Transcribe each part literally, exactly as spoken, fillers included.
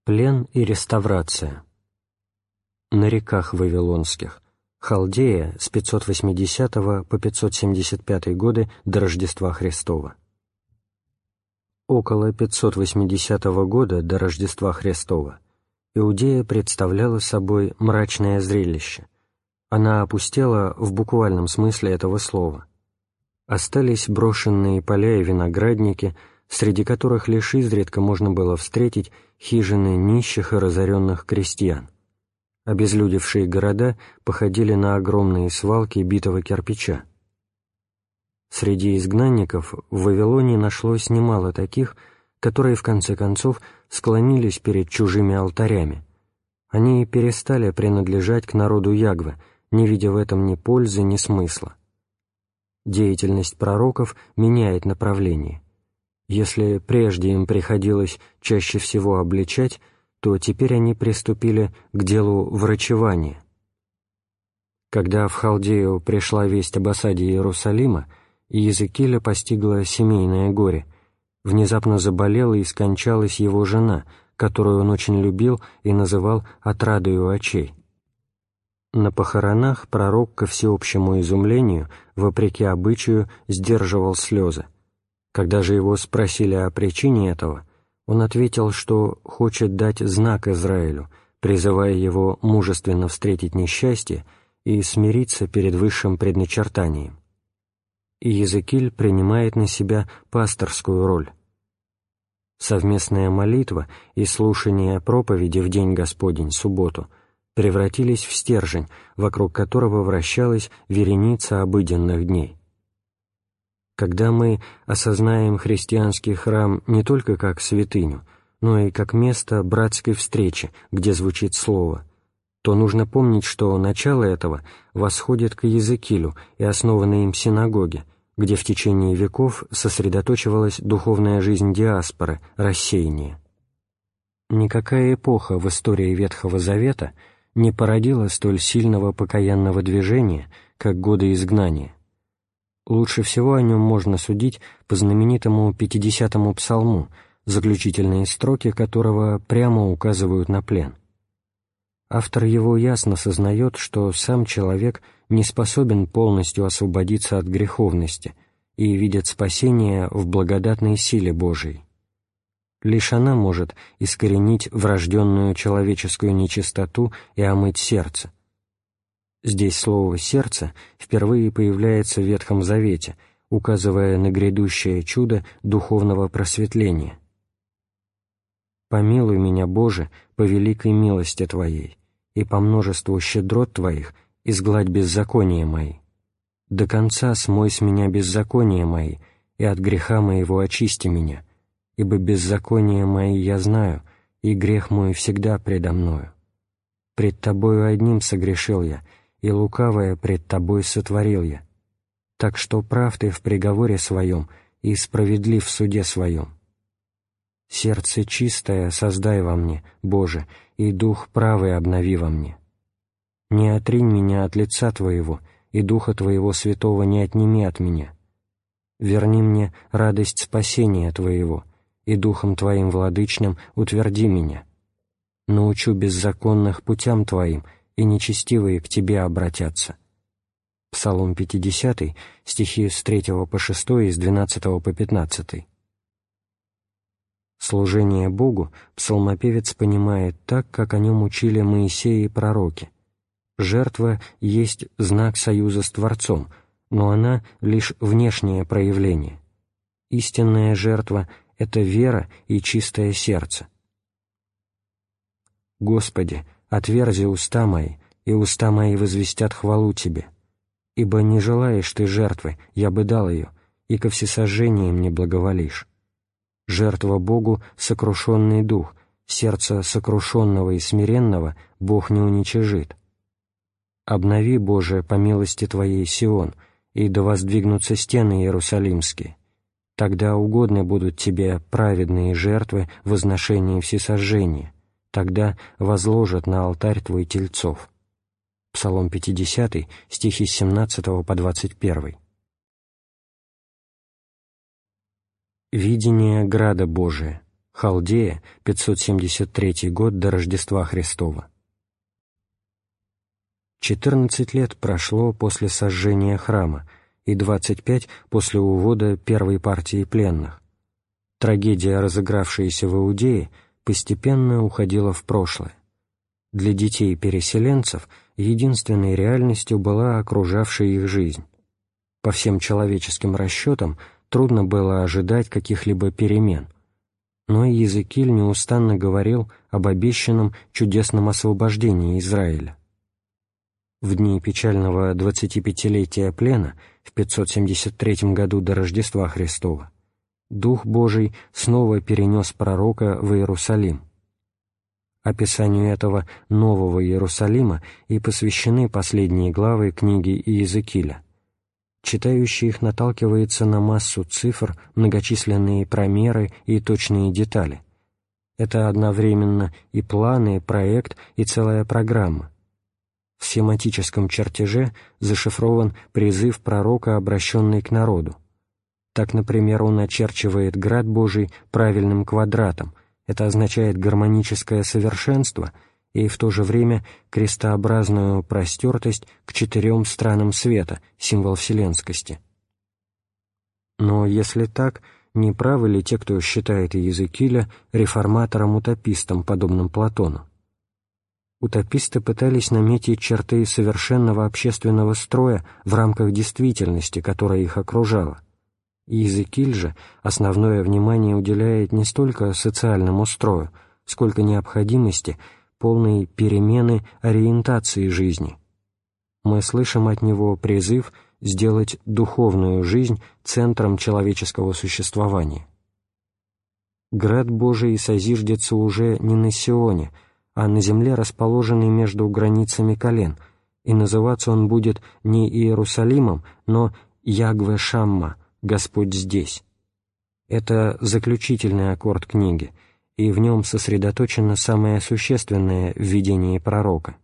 Плен и реставрация. На реках вавилонских. Халдея с пятьсот восьмидесятого по пятьсот семьдесят пятый годы до Рождества Христова. Около пятьсот восьмидесятого года до Рождества Христова Иудея представляла собой мрачное зрелище. Она опустела в буквальном смысле этого слова. Остались брошенные поля и виноградники, среди которых лишь изредка можно было встретить хижины нищих и разоренных крестьян. Обезлюдевшие города походили на огромные свалки битого кирпича. Среди изгнанников в Вавилоне нашлось немало таких, которые в конце концов склонились перед чужими алтарями. Они перестали принадлежать к народу Ягве, не видя в этом ни пользы, ни смысла. Деятельность пророков меняет направление. Если прежде им приходилось чаще всего обличать, то теперь они приступили к делу врачевания. Когда в Халдею пришла весть об осаде Иерусалима, Иезекииля постигло семейное горе. Внезапно заболела и скончалась его жена, которую он очень любил и называл «отрадою очей». На похоронах пророк, ко всеобщему изумлению, вопреки обычаю, сдерживал слезы. Когда же его спросили о причине этого, он ответил, что хочет дать знак Израилю, призывая его мужественно встретить несчастье и смириться перед высшим предначертанием. И Иезекииль принимает на себя пасторскую роль. Совместная молитва и слушание проповеди в День Господень, субботу, превратились в стержень, вокруг которого вращалась вереница обыденных дней. Когда мы осознаем христианский храм не только как святыню, но и как место братской встречи, где звучит Слово, то нужно помнить, что начало этого восходит к Иезекиилю и основанной им синагоге, где в течение веков сосредоточивалась духовная жизнь диаспоры, рассеяния. Никакая эпоха в истории Ветхого Завета не породила столь сильного покаянного движения, как годы изгнания. Лучше всего о нем можно судить по знаменитому пятидесятому псалму, заключительные строки которого прямо указывают на плен. Автор его ясно сознает, что сам человек не способен полностью освободиться от греховности и видит спасение в благодатной силе Божией. Лишь она может искоренить врожденную человеческую нечистоту и омыть сердце. Здесь слово «сердце» впервые появляется в Ветхом Завете, указывая на грядущее чудо духовного просветления. «Помилуй меня, Боже, по великой милости Твоей, и по множеству щедрот Твоих изгладь беззакония мои. До конца смой с меня беззакония мои, и от греха моего очисти меня, ибо беззакония мои я знаю, и грех мой всегда предо мною. Пред Тобою одним согрешил я, и лукавое пред Тобой сотворил я. Так что прав Ты в приговоре своем и справедлив в суде своем. Сердце чистое создай во мне, Боже, и дух правый обнови во мне. Не отринь меня от лица Твоего, и Духа Твоего Святого не отними от меня. Верни мне радость спасения Твоего, и Духом Твоим владычным утверди меня. Научу беззаконных путям Твоим, и нечестивые к Тебе обратятся». Псалом пятидесятый, стихи с третьего по шестой и с двенадцатого по пятнадцатый. Служение Богу псалмопевец понимает так, как о нем учили Моисей и пророки. Жертва есть знак союза с Творцом, но она лишь внешнее проявление. Истинная жертва — это вера и чистое сердце. «Господи, отверзи уста мои, и уста мои возвестят хвалу Тебе. Ибо не желаешь Ты жертвы, я бы дал ее, и ко всесожжениям не благоволишь. Жертва Богу — сокрушенный дух, сердце сокрушенного и смиренного Бог не уничижит. Обнови, Боже, по милости Твоей Сион, и да воздвигнутся стены иерусалимские. Тогда угодны будут Тебе праведные жертвы, возношения и всесожжения. Тогда возложат на алтарь Твой тельцов». Псалом пятидесятый, стихи с семнадцатого по двадцать первый. Видение града Божия. Халдея, пятьсот семьдесят третий год до Рождества Христова. четырнадцать лет прошло после сожжения храма и двадцать пять после увода первой партии пленных. Трагедия, разыгравшаяся в Иудее, постепенно уходила в прошлое. Для детей-переселенцев единственной реальностью была окружавшая их жизнь. По всем человеческим расчетам трудно было ожидать каких-либо перемен, но Иезекииль неустанно говорил об обещанном чудесном освобождении Израиля. В дни печального двадцатипятилетия плена в пятьсот семьдесят третьем году до Рождества Христова Дух Божий снова перенес пророка в Иерусалим. Описанию этого нового Иерусалима и посвящены последние главы книги Иезекииля. Читающий их наталкивается на массу цифр, многочисленные промеры и точные детали. Это одновременно и планы, и проект, и целая программа. В схематическом чертеже зашифрован призыв пророка, обращенный к народу. Так, например, он очерчивает град Божий правильным квадратом, это означает гармоническое совершенство, и в то же время крестообразную простертость к четырем странам света, символ вселенскости. Но если так, не правы ли те, кто считает Иезекииля реформатором-утопистом, подобным Платону? Утописты пытались наметить черты совершенного общественного строя в рамках действительности, которая их окружала. Иезекииль же основное внимание уделяет не столько социальному строю, сколько необходимости полной перемены ориентации жизни. Мы слышим от него призыв сделать духовную жизнь центром человеческого существования. Град Божий созиждется уже не на Сионе, а на земле, расположенной между границами колен, и называться он будет не Иерусалимом, но Ягве Шамма, Господь здесь. Это заключительный аккорд книги, и в нем сосредоточено самое существенное в видении пророка.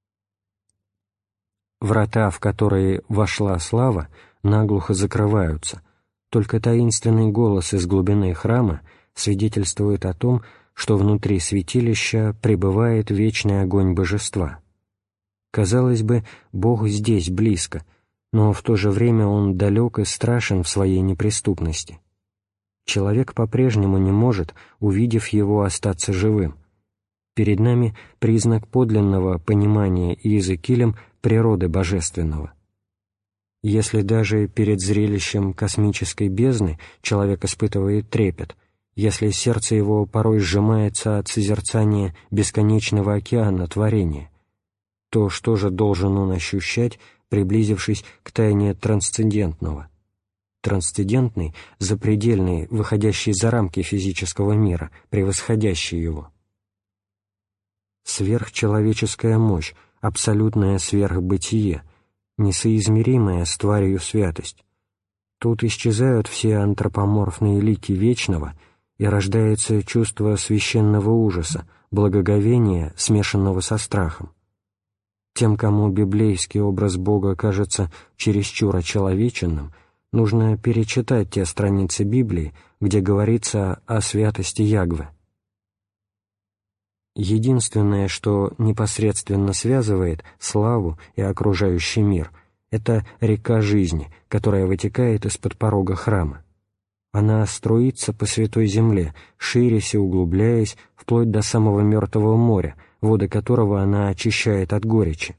Врата, в которые вошла слава, наглухо закрываются, только таинственный голос из глубины храма свидетельствует о том, что внутри святилища пребывает вечный огонь божества. Казалось бы, Бог здесь, близко, но в то же время Он далек и страшен в своей неприступности. Человек по-прежнему не может, увидев Его, остаться живым. Перед нами признак подлинного понимания Иезекиилем природы божественного. Если даже перед зрелищем космической бездны человек испытывает трепет, если сердце его порой сжимается от созерцания бесконечного океана творения, то что же должен он ощущать, приблизившись к тайне трансцендентного? Трансцендентный, запредельный, выходящий за рамки физического мира, превосходящий его. Сверхчеловеческая мощь, абсолютное сверхбытие, несоизмеримая с тварью святость. Тут исчезают все антропоморфные лики вечного, и рождается чувство священного ужаса, благоговения, смешанного со страхом. Тем, кому библейский образ Бога кажется чересчур очеловеченным, нужно перечитать те страницы Библии, где говорится о святости Ягве. Единственное, что непосредственно связывает славу и окружающий мир, это река жизни, которая вытекает из-под порога храма. Она струится по святой земле, ширясь и углубляясь, вплоть до самого Мертвого моря, воды которого она очищает от горечи.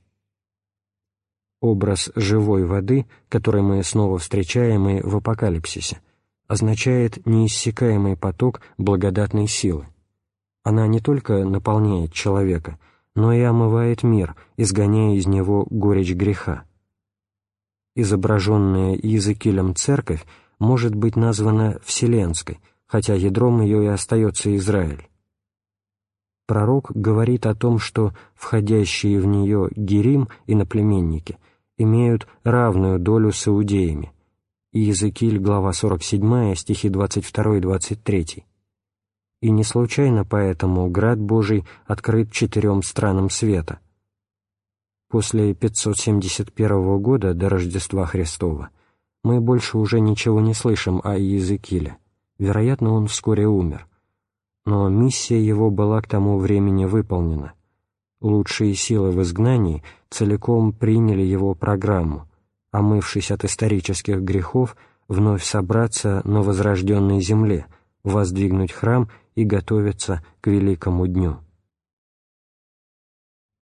Образ живой воды, который мы снова встречаем и в Апокалипсисе, означает неиссякаемый поток благодатной силы. Она не только наполняет человека, но и омывает мир, изгоняя из него горечь греха. Изображенная Иезекиилем церковь может быть названа вселенской, хотя ядром ее и остается Израиль. Пророк говорит о том, что входящие в нее герим, иноплеменники, имеют равную долю с иудеями. Иезекииль, глава сорок семь, стихи двадцать два и двадцать три. И не случайно поэтому град Божий открыт четырем странам света. После пятьсот семьдесят первого года до Рождества Христова мы больше уже ничего не слышим о Иезекииле. Вероятно, он вскоре умер. но миссия его была к тому времени выполнена. Лучшие силы в изгнании целиком приняли его программу, омывшись от исторических грехов, вновь собраться на возрожденной земле, воздвигнуть храм и готовиться к великому дню.